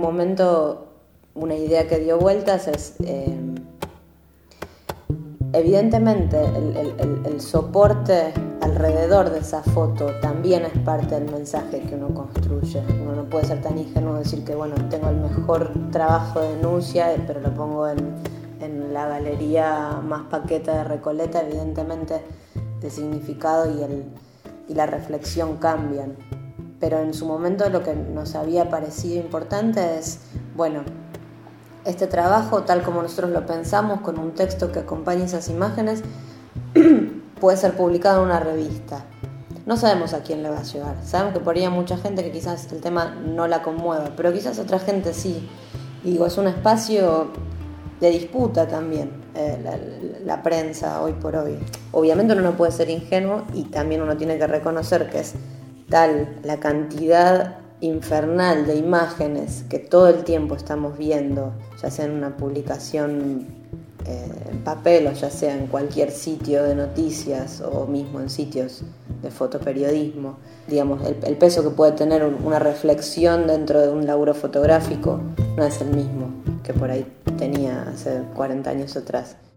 momento una idea que dio vueltas es, evidentemente el soporte alrededor de esa foto también es parte del mensaje que uno construye. Uno no puede ser tan ingenuo decir que bueno, tengo el mejor trabajo de denuncia, pero lo pongo en la galería más paqueta de Recoleta. Evidentemente el significado y la reflexión cambian. Pero en su momento lo que nos había parecido importante es, bueno, este trabajo, tal como nosotros lo pensamos, con un texto que acompañe esas imágenes, puede ser publicado en una revista. No sabemos a quién le va a llegar. Sabemos que por ahí hay mucha gente que quizás el tema no la conmueva, pero quizás otra gente sí. Y digo, es un espacio de disputa también, la prensa hoy por hoy. Obviamente uno no puede ser ingenuo y también uno tiene que reconocer que es tal la cantidad infernal de imágenes que todo el tiempo estamos viendo, ya sea en una publicación en papel o ya sea en cualquier sitio de noticias o mismo en sitios de fotoperiodismo. Digamos, el peso que puede tener una reflexión dentro de un laburo fotográfico no es el mismo que por ahí tenía hace 40 años atrás.